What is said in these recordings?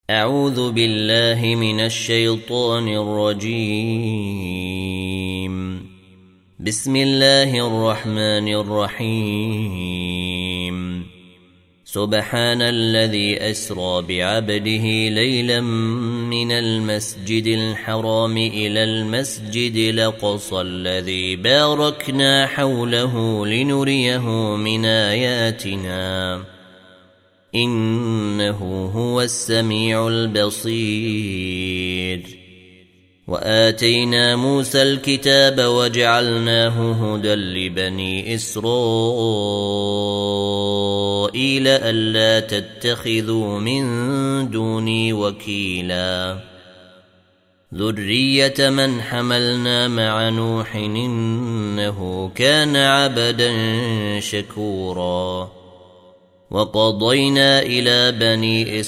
أعوذ بالله من الشيطان الرجيم. بسم الله الرحمن الرحيم. سبحان الذي أسرى بعبده ليلا من المسجد الحرام إلى المسجد الأقصى الذي باركنا حوله لنريه من آياتنا إنه هو السميع البصير. وآتينا موسى الكتاب وجعلناه هدى لبني إسرائيل ألا تتخذوا من دوني وكيلا ذرية من حملنا مع نوح إنه كان عبدا شكورا. وقضينا إلى بني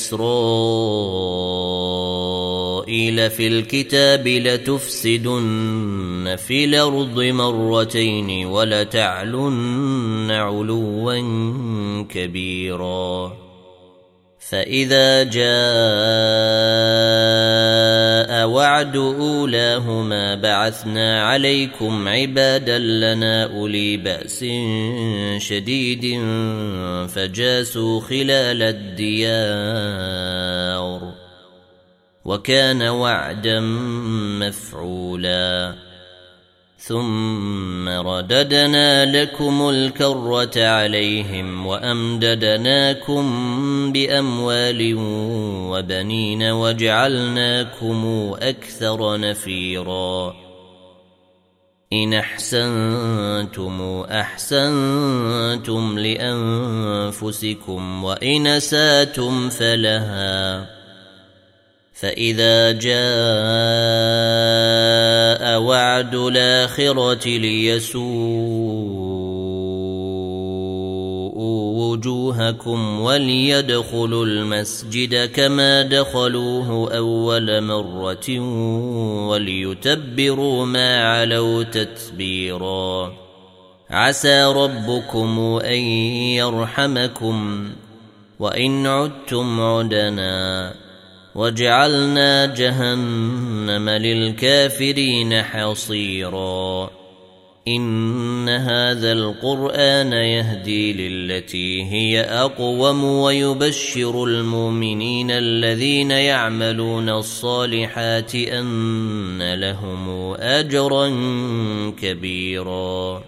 إسرائيل في الكتاب لتفسدن في الأرض مرتين ولتعلن علوا كبيرا. فإذا جاء وعد أولاهما بعثنا عليكم عبادا لنا أولي بأس شديد فجاسوا خلال الديار وكان وعدا مفعولا. ثم رددنا لكم الكرة عليهم وأمددناكم بأموال وبنين وجعلناكم أكثر نفيرا. إن أحسنتم أحسنتم لأنفسكم وإن أسأتم فلها. فإذا جاء وعد الآخرة ليسوءوا وجوهكم وليدخلوا المسجد كما دخلوه أول مرة وليتبروا ما علوا تتبيرا. عسى ربكم أن يرحمكم وإن عدتم عدنا وجعلنا جهنم للكافرين حصيرا. إن هذا القرآن يهدي للتي هي أقوم ويبشر المؤمنين الذين يعملون الصالحات أن لهم أجرا كبيرا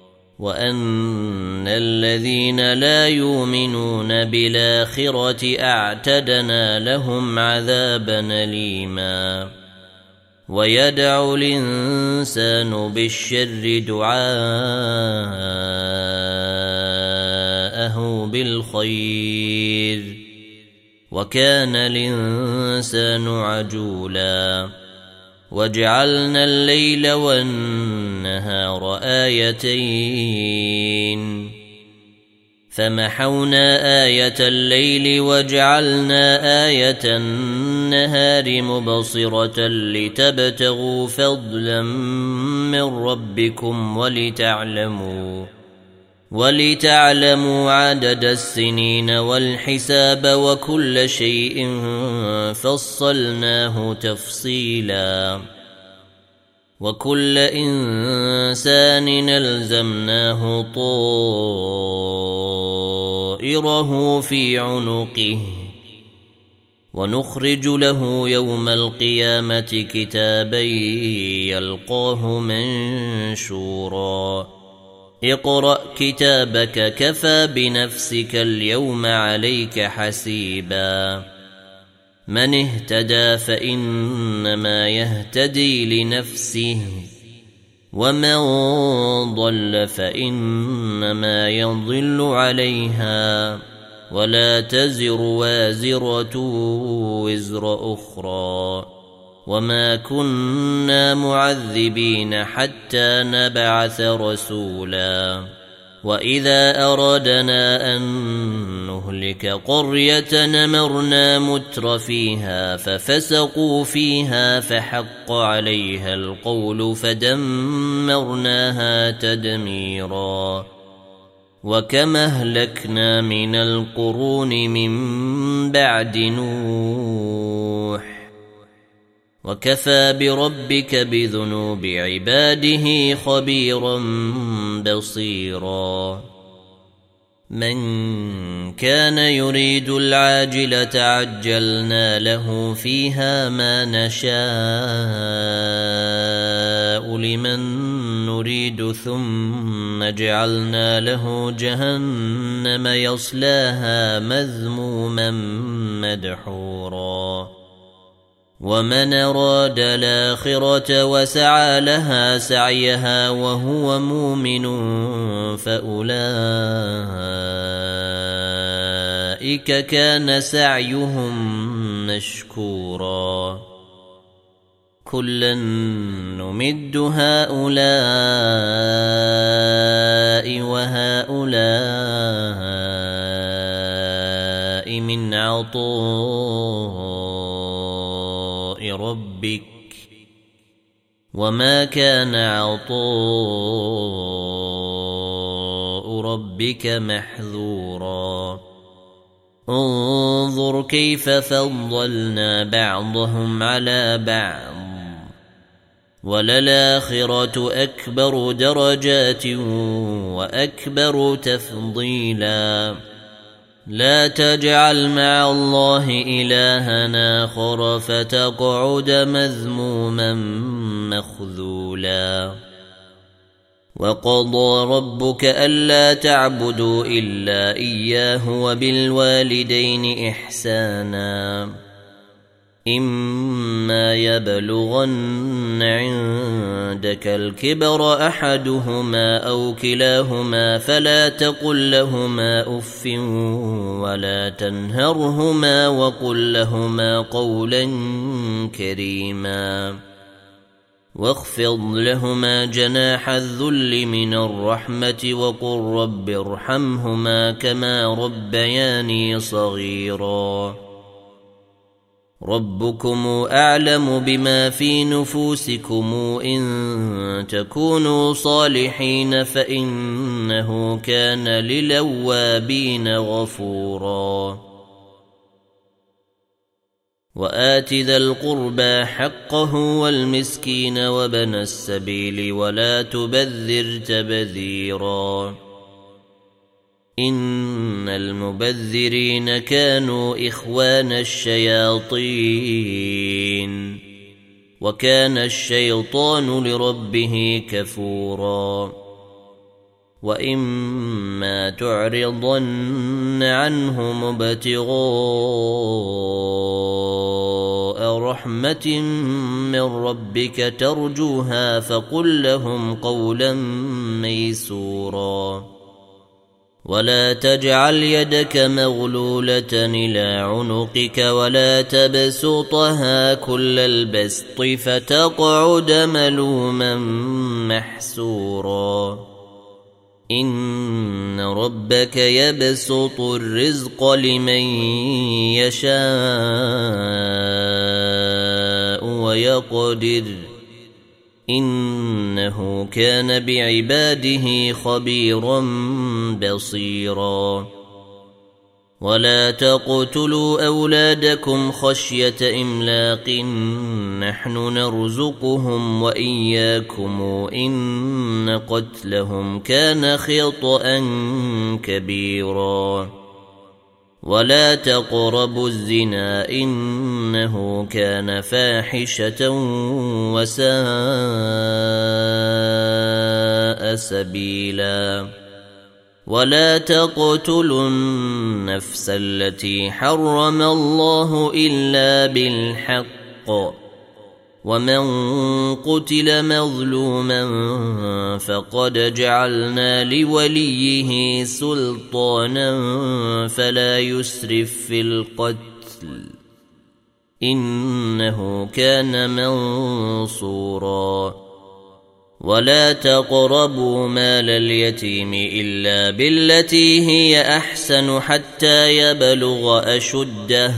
وأن الذين لا يؤمنون بالآخرة أعتدنا لهم عذابا أليما. ويدعو الإنسان بالشر دعاءه بالخير وكان الإنسان عجولا. وجعلنا الليل والنهار آيتين فمحونا آية الليل وجعلنا آية النهار مبصرة لتبتغوا فضلا من ربكم ولتعلموا عدد السنين والحساب وكل شيء فصلناه تفصيلا. وكل إنسان ألزمناه طائره في عنقه ونخرج له يوم القيامة كتابا يلقاه منشورا. اقرأ كتابك كفى بنفسك اليوم عليك حسيبا. من اهتدى فإنما يهتدي لنفسه ومن ضل فإنما يضل عليها ولا تزر وازرة وزر أخرى وما كنا معذبين حتى نبعث رسولا. وإذا أردنا أن نهلك قرية نمرنا متر فيها ففسقوا فيها فحق عليها القول فدمرناها تدميرا. وكما أهلكنا من القرون من بعد نوح وكفى بربك بذنوب عباده خبيرا بصيرا من كان يريد العاجلة عجلنا له فيها ما نشاء لمن نريد ثم جعلنا له جهنم يصلاها مذموما مدحورا ومن أراد الآخرة وسعى لها سعيها وهو مؤمن فأولئك كان سعيهم مشكورا كلا نمد هؤلاء وهؤلاء من عطاء ربك وما كان عطاء ربك محذورا انظر كيف فضلنا بعضهم على بعض وللآخرة أكبر درجات وأكبر تفضيلا لا تجعل مع الله إلهنا آخر فتقعد مذموما مخذولا وقضى ربك ألا تعبدوا إلا إياه وبالوالدين إحسانا إما يبلغن عندك الكبر أحدهما أو كلاهما فلا تقل لهما أف ولا تنهرهما وقل لهما قولا كريما واخفض لهما جناح الذل من الرحمة وقل رب ارحمهما كما ربياني صغيرا ربكم أعلم بما في نفوسكم إن تكونوا صالحين فإنه كان للأوابين غفورا وآت ذا القربى حقه والمسكين وابن السبيل ولا تبذر تبذيرا إن المبذرين كانوا إخوان الشياطين وكان الشيطان لربه كفورا وإما تعرضن عنهم ابتغاء رحمة من ربك ترجوها فقل لهم قولا ميسورا ولا تجعل يدك مغلولة إلى عنقك ولا تبسطها كل البسط فتقعد ملوما محسورا إن ربك يبسط الرزق لمن يشاء ويقدر إنه كان بعباده خبيرا بصيرا ولا تقتلوا أولادكم خشية إملاق نحن نرزقهم وإياكم إن قتلهم كان خطأ كبيرا ولا تقربوا الزنا إنه كان فاحشة وساء سبيلا ولا تقتلوا النفس التي حرم الله إلا بالحق ومن قتل مظلوما فقد جعلنا لوليه سلطانا فلا يسرف في القتل إنه كان منصورا ولا تقربوا مال اليتيم إلا بالتي هي أحسن حتى يبلغ أشده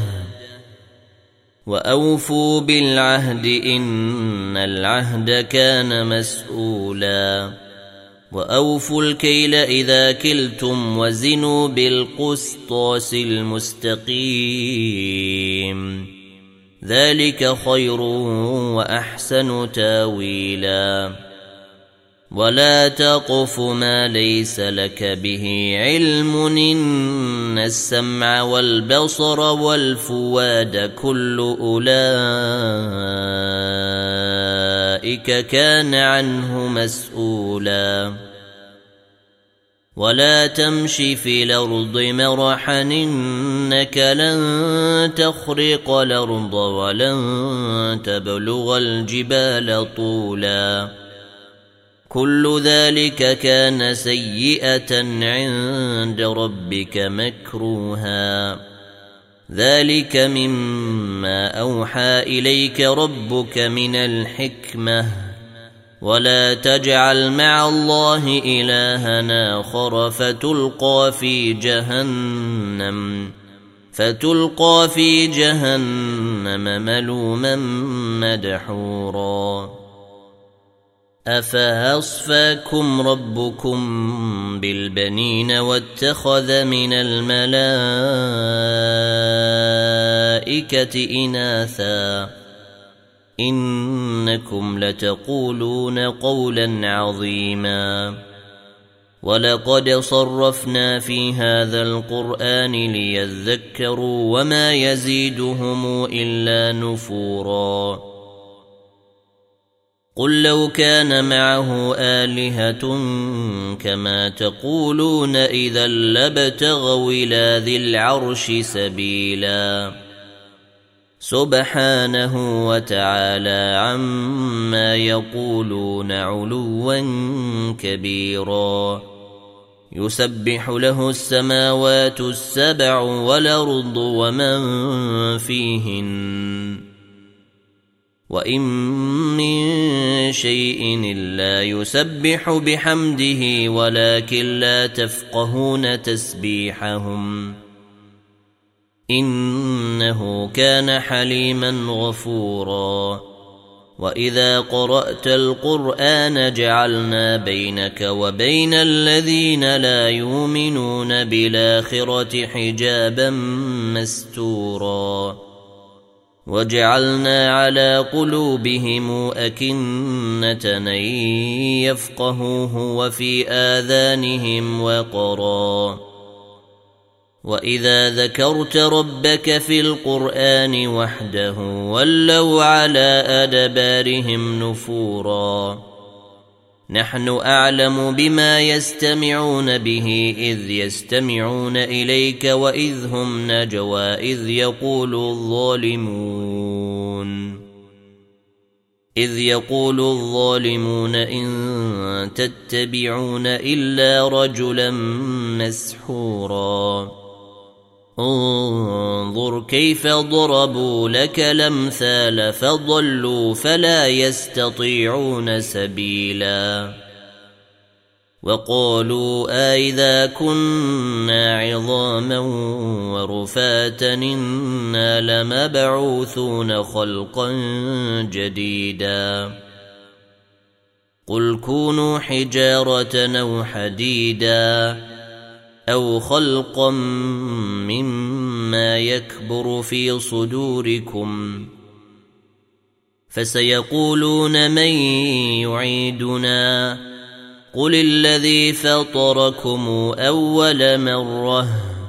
وأوفوا بالعهد إن العهد كان مسؤولا وأوفوا الكيل إذا كلتم وزنوا بالقسطاس المستقيم ذلك خير وأحسن تاويلا ولا تقف ما ليس لك به علم إن السمع والبصر والفؤاد كل أولئك كان عنه مسؤولا ولا تمش في الأرض مرحا إنك لن تخرق الأرض ولن تبلغ الجبال طولا كل ذلك كان سيئة عند ربك مكروها ذلك مما أوحى إليك ربك من الحكمة ولا تجعل مع الله إلها آخر فتلقى في جهنم ملوما مدحورا أفأصفاكم ربكم بالبنين واتخذ من الملائكة إناثا إنكم لتقولون قولا عظيما ولقد صرفنا في هذا القرآن ليذكروا وما يزيدهم إلا نفورا قل لو كان معه آلهة كما تقولون إذا لابتغوا إلى ذي العرش سبيلا سبحانه وتعالى عما يقولون علوا كبيرا يسبح له السماوات السبع والأرض ومن فيهن وإن من شيء إلا يسبح بحمده ولكن لا تفقهون تسبيحهم إنه كان حليما غفورا وإذا قرأت القرآن جعلنا بينك وبين الذين لا يؤمنون بالآخرة حجابا مستورا وجعلنا على قلوبهم أكنة أن يفقهوه وفي آذانهم وقرا وإذا ذكرت ربك في القرآن وحده ولوا على أدبارهم نفورا نحن أعلم بما يستمعون به إذ يستمعون إليك وإذ هم نجوى إذ يقول الظالمون إن تتبعون إلا رجلا مسحورا انظر كيف ضربوا لك الأمثال فضلوا فلا يستطيعون سبيلا وقالوا أإذا كنا عظاما ورفاتا إنا لمبعوثون خلقا جديدا قل كونوا حجارة أو حديدا أو خلقا مما يكبر في صدوركم فسيقولون من يعيدنا قل الذي فطركم أول مرة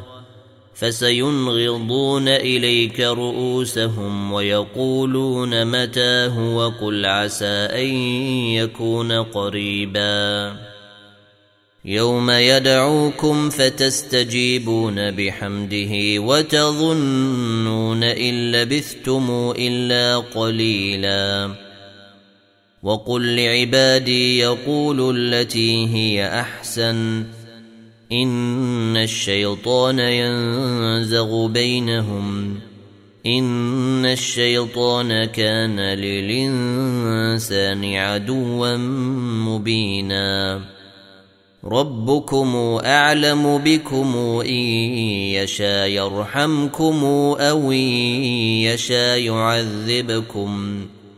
فسينغضون إليك رؤوسهم ويقولون متى هو قل عسى أن يكون قريبا يوم يدعوكم فتستجيبون بحمده وتظنون إن لبثتم إلا قليلا وقل لعبادي يقولوا التي هي أحسن إن الشيطان ينزغ بينهم إن الشيطان كان للإنسان عدوا مبينا ربكم أعلم بكم إن يشاء يرحمكم أو إن يشاء يعذبكم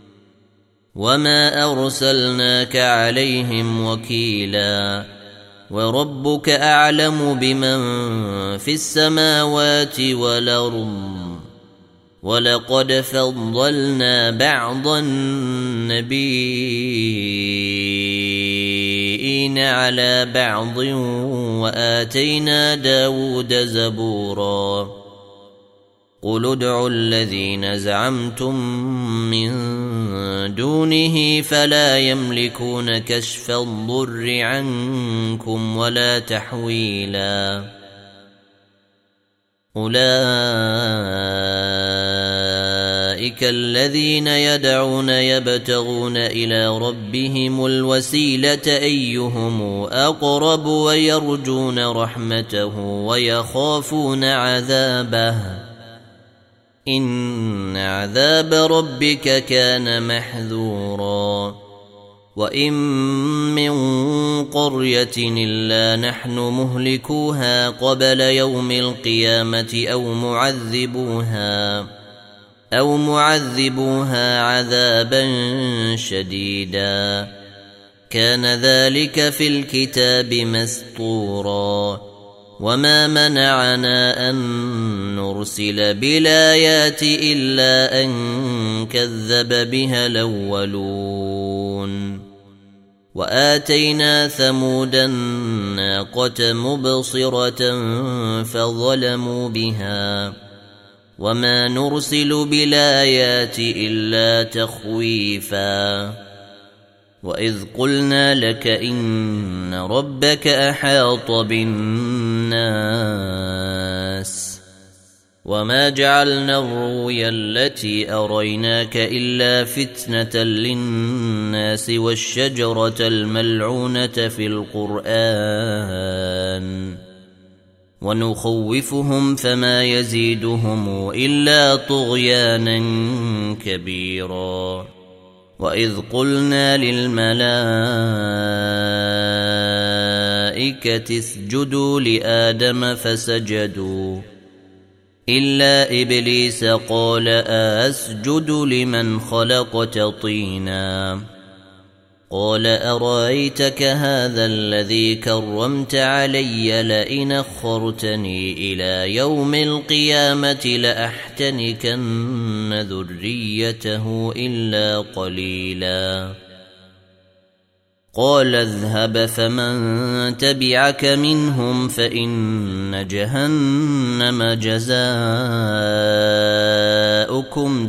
وما أرسلناك عليهم وكيلا وربك أعلم بمن في السماوات والأرض ولقد فضلنا بعض النبيين على بعض وآتينا داود زبورا قل ادعوا الذين زعمتم من دونه فلا يملكون كشف الضر عنكم ولا تحويلا أولئك الذين يدعون يبتغون إلى ربهم الوسيلة أيهم أقرب ويرجون رحمته ويخافون عذابه إن عذاب ربك كان محذورا وإن من قرية إلا نحن مهلكوها قبل يوم القيامة أو معذبوها عذابا شديدا كان ذلك في الكتاب مسطورا وما منعنا أن نرسل بالآيات إلا أن كذب بها الأولون وآتينا ثمود الناقة مبصرة فظلموا بها وما نرسل بالآيات إلا تخويفا وإذ قلنا لك إن ربك أحاط بالناس وما جعلنا الرؤيا التي أريناك إلا فتنة للناس والشجرة الملعونة في القرآن ونخوفهم فما يزيدهم إلا طغيانا كبيرا وإذ قلنا للملائكة اسجدوا لآدم فسجدوا إلا إبليس قال أسجد لمن خلقت طينا قال أرأيتك هذا الذي كرمت علي لئن أخرتني إلى يوم القيامة لأحتنكن ذريته إلا قليلا قال اذهب فمن تبعك منهم فإن جهنم جزاؤكم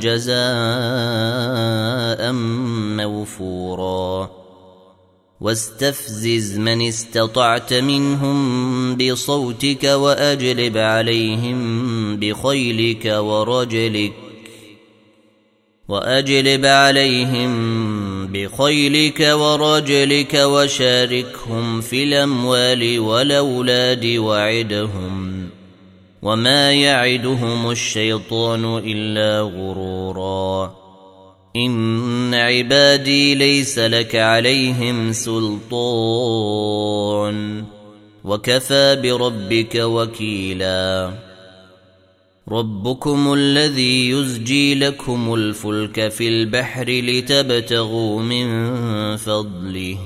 جزاء موفورا واستفزز من استطعت منهم بصوتك وأجلب عليهم بخيلك ورجلك وشاركهم في الأموال والأولاد وعدهم وما يعدهم الشيطان إلا غرورا إن عبادي ليس لك عليهم سلطان وكفى بربك وكيلا ربكم الذي يزجي لكم الفلك في البحر لتبتغوا من فضله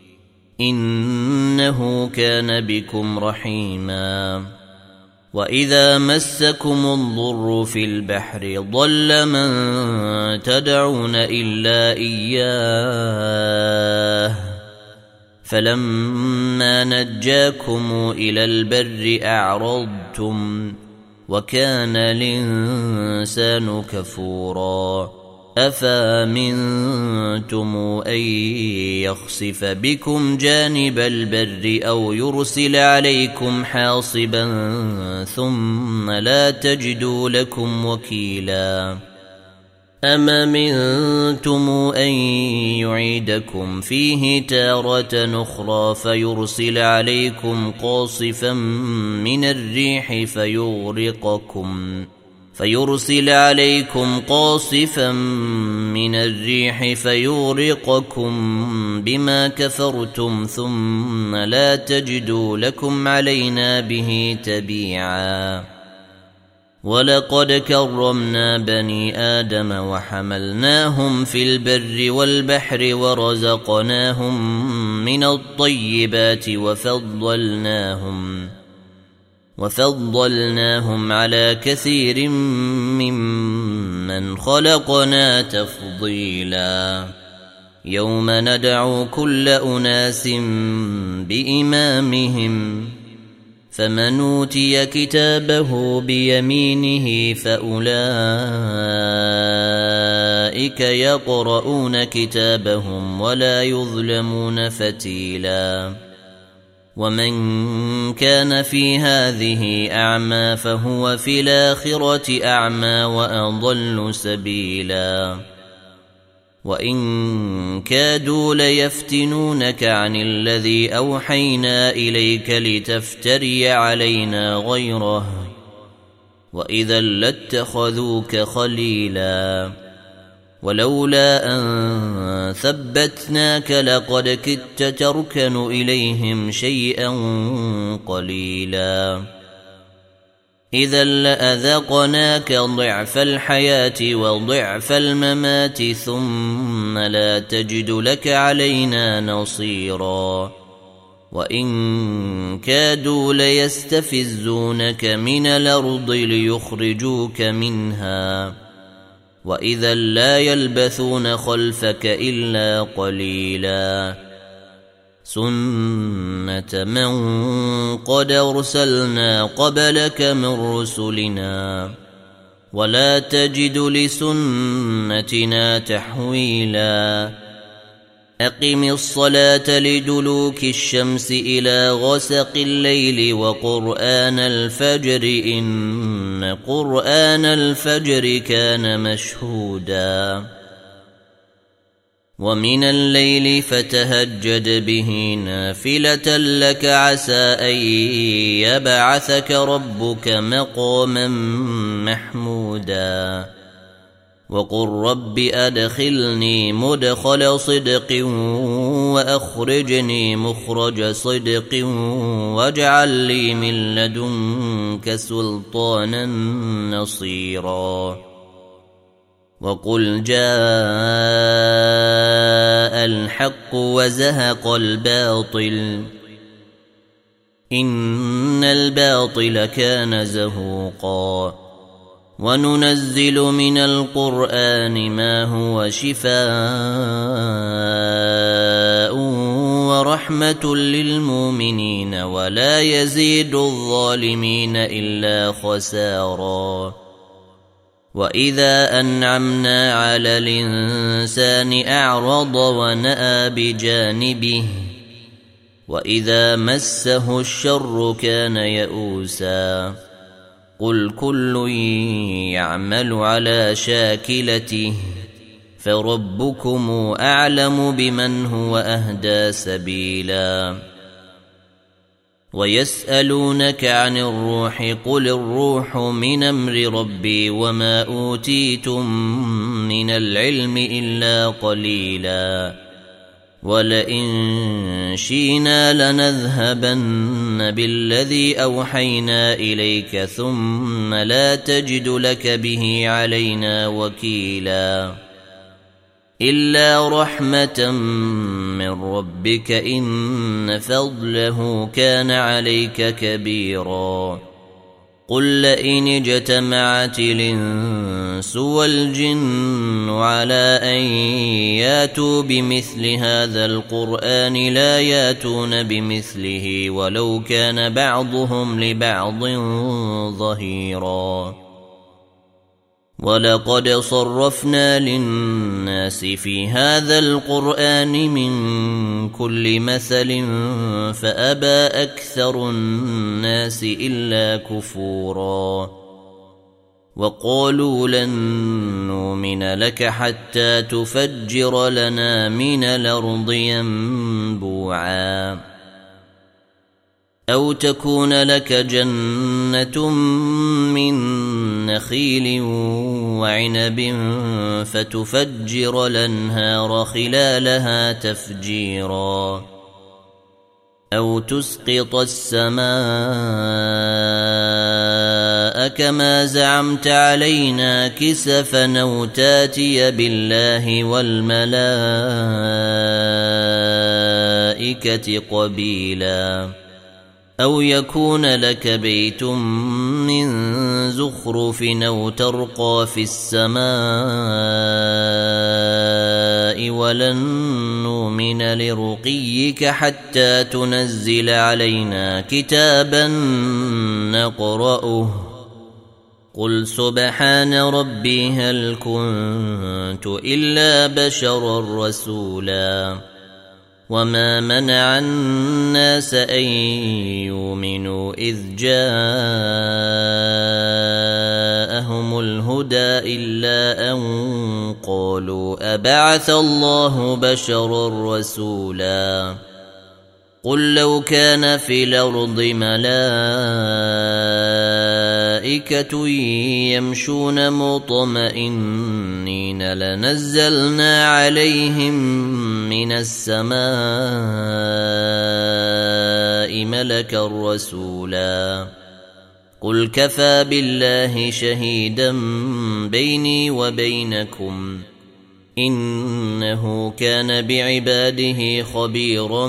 إنه كان بكم رحيما وإذا مسكم الضر في البحر ضل من تدعون إلا إياه فلما نجاكم إلى البر أعرضتم وكان الإنسان كفورا أفأمنتم أن يخسف بكم جانب البر أو يرسل عليكم حاصبا ثم لا تجدوا لكم وكيلا أم أمنتم أن يعيدكم فيه تارة أخرى فيرسل عليكم قاصفا من الريح فيغرقكم بما كفرتم ثم لا تجدوا لكم علينا به تبيعا ولقد كرمنا بني آدم وحملناهم في البر والبحر ورزقناهم من الطيبات وفضلناهم على كثير ممن وممن خلقنا تفضيلا يوم ندعو كل أناس بإمامهم فمن أوتي كتابه بيمينه فأولئك يقرؤون كتابهم ولا يظلمون فتيلا ومن كان في هذه أعمى فهو في الآخرة أعمى وأضل سبيلا وإن كادوا ليفتنونك عن الذي أوحينا إليك لتفتري علينا غيره وإذا لاتخذوك خليلا ولولا أن ثبتناك لقد كدت تركن إليهم شيئا قليلا إذا لأذقناك ضعف الحياة وضعف الممات ثم لا تجد لك علينا نصيرا وإن كادوا ليستفزونك من الأرض ليخرجوك منها وإذا لا يلبثون خلفك إلا قليلا سنة من قد أرسلنا قبلك من رسلنا ولا تجد لسنتنا تحويلا أقم الصلاة لدلوك الشمس إلى غسق الليل وقرآن الفجر إن قرآن الفجر كان مشهودا ومن الليل فتهجد به نافلة لك عسى أن يبعثك ربك مقاما محمودا وقل رب أدخلني مدخل صدق وأخرجني مخرج صدق واجعل لي من لدنك سلطانا نصيرا وقل جاء الحق وزهق الباطل إن الباطل كان زهوقا وننزل من القرآن ما هو شفاء ورحمة للمؤمنين ولا يزيد الظالمين إلا خسارا وإذا أنعمنا على الإنسان أعرض ونأى بجانبه وإذا مسه الشر كان يئوسا قل كل يعمل على شاكلته فربكم أعلم بمن هو أهدى سبيلا ويسألونك عن الروح قل الروح من أمر ربي وما أوتيتم من العلم إلا قليلا ولئن شئنا لنذهبن بالذي أوحينا إليك ثم لا تجد لك به علينا وكيلا إلا رحمة من ربك إن فضله كان عليك كبيرا قل لئن اجتمعت الإنس والجن على أن ياتوا بمثل هذا القرآن لا ياتون بمثله ولو كان بعضهم لبعض ظهيرا ولقد صرفنا للناس في هذا القرآن من كل مثل فأبى أكثر الناس إلا كفورا وقالوا لن نؤمن لك حتى تفجر لنا من الأرض ينبوعا أو تكون لك جنة من نخيل وعنب فتفجر الأنهار خلالها تفجيرا أو تسقط السماء كما زعمت علينا كسفا أو تاتي بالله والملائكة قبيلا أو يكون لك بيت من من زخرف أو ترقى في السماء ولن نؤمن لرقيك حتى تنزل علينا كتابا نقرأه قل سبحان ربي هل كنت إلا بشرا رسولا وما منع الناس أن يؤمنوا إذ جاءهم الهدى إلا أن قالوا أبعث الله بشرا رسولا قل لو كان في الأرض ملائكة يمشون مطمئنين لنزلنا عليهم من السماء ملكا رسولا قل كفى بالله شهيدا بيني وبينكم إنه كان بعباده خبيرا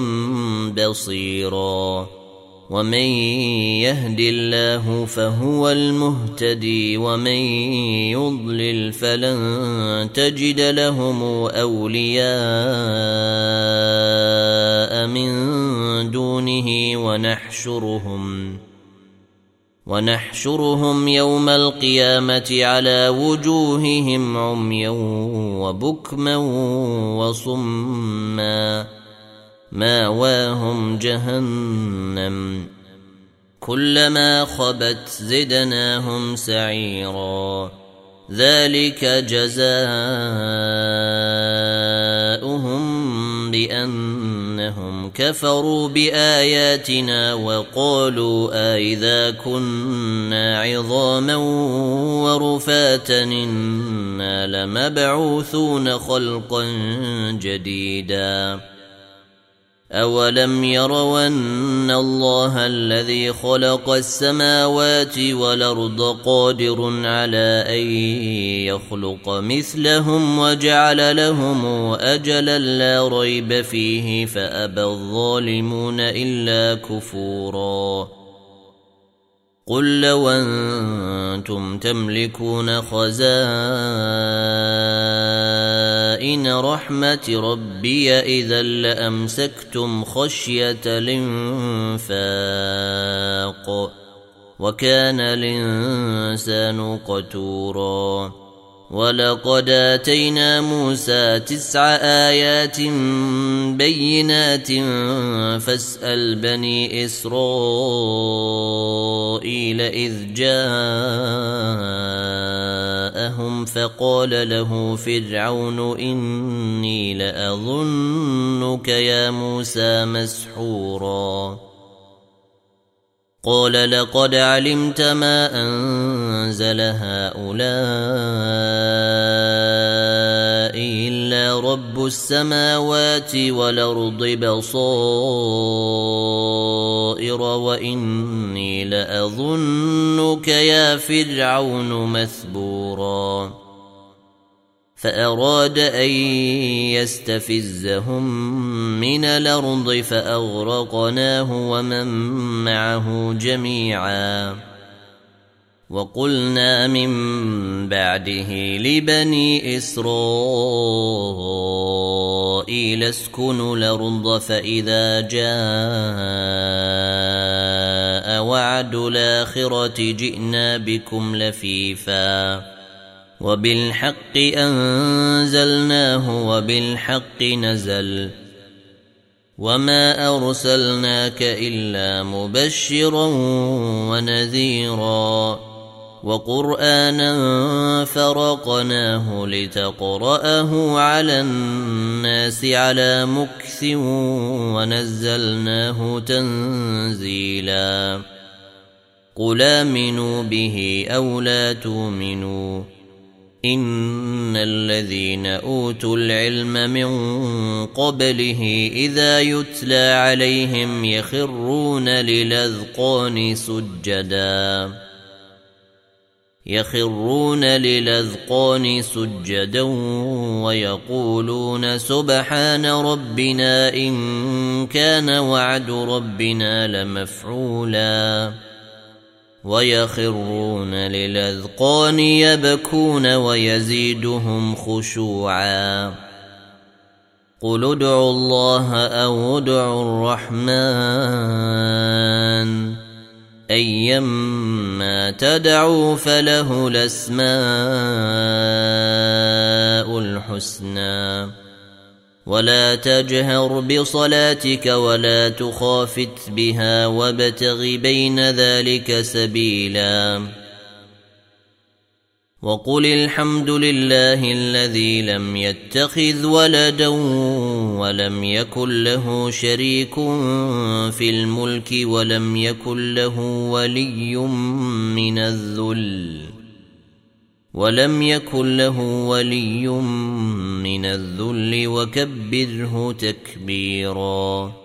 بصيرا ومن يهد الله فهو المهتدي ومن يضلل فلن تجد لهم أولياء من دونه ونحشرهم يوم القيامة على وجوههم عميا وبكما وصما ماواهم جهنم كلما خبت زدناهم سعيرا ذلك جزاؤهم بأنهم كفروا بآياتنا وقالوا أئذا كنا عظاما ورفاتا إنا لمبعوثون خلقا جديدا أولم يروا أن الله الذي خلق السماوات والأرض قادر على أن يخلق مثلهم وجعل لهم أجلا لا ريب فيه فأبى الظالمون إلا كفورا قل لو أنتم تملكون خزائن رحمة ربي إذا لأمسكتم خشية الإنفاق وكان الإنسان قتورا ولقد آتينا موسى 9 آيات بينات فاسأل بني إسرائيل إذ جاءهم فقال له فرعون إني لأظنك يا موسى مسحورا قال لقد علمت ما أنزل هؤلاء إلا رب السماوات والأرض بصائر وإني لأظنك يا فرعون مثبورا فأراد أن يستفزهم من الأرض فأغرقناه ومن معه جميعا وقلنا من بعده لبني إسرائيل اسكنوا الأرض فإذا جاء وعد الآخرة جئنا بكم لفيفا وبالحق أنزلناه وبالحق نزل وما أرسلناك إلا مبشرا ونذيرا وقرآنا فرقناه لتقرأه على الناس على مكث ونزلناه تنزيلا قل آمنوا به أو لا تؤمنوا إن الذين أوتوا العلم من قبله إذا يتلى عليهم يخرون للأذقان سجدا ويقولون سبحان ربنا إن كان وعد ربنا لمفعولا ويخرون للأذقان يبكون ويزيدهم خشوعا قل ادعوا الله أو ادعوا الرحمن أيما تدعوا فله الأسماء الحسنى ولا تجهر بصلاتك ولا تخافت بها وابتغ بين ذلك سبيلا وقل الحمد لله الذي لم يتخذ ولدا ولم يكن له شريك في الملك ولم يكن له ولي من الذل وكبره تكبيرا.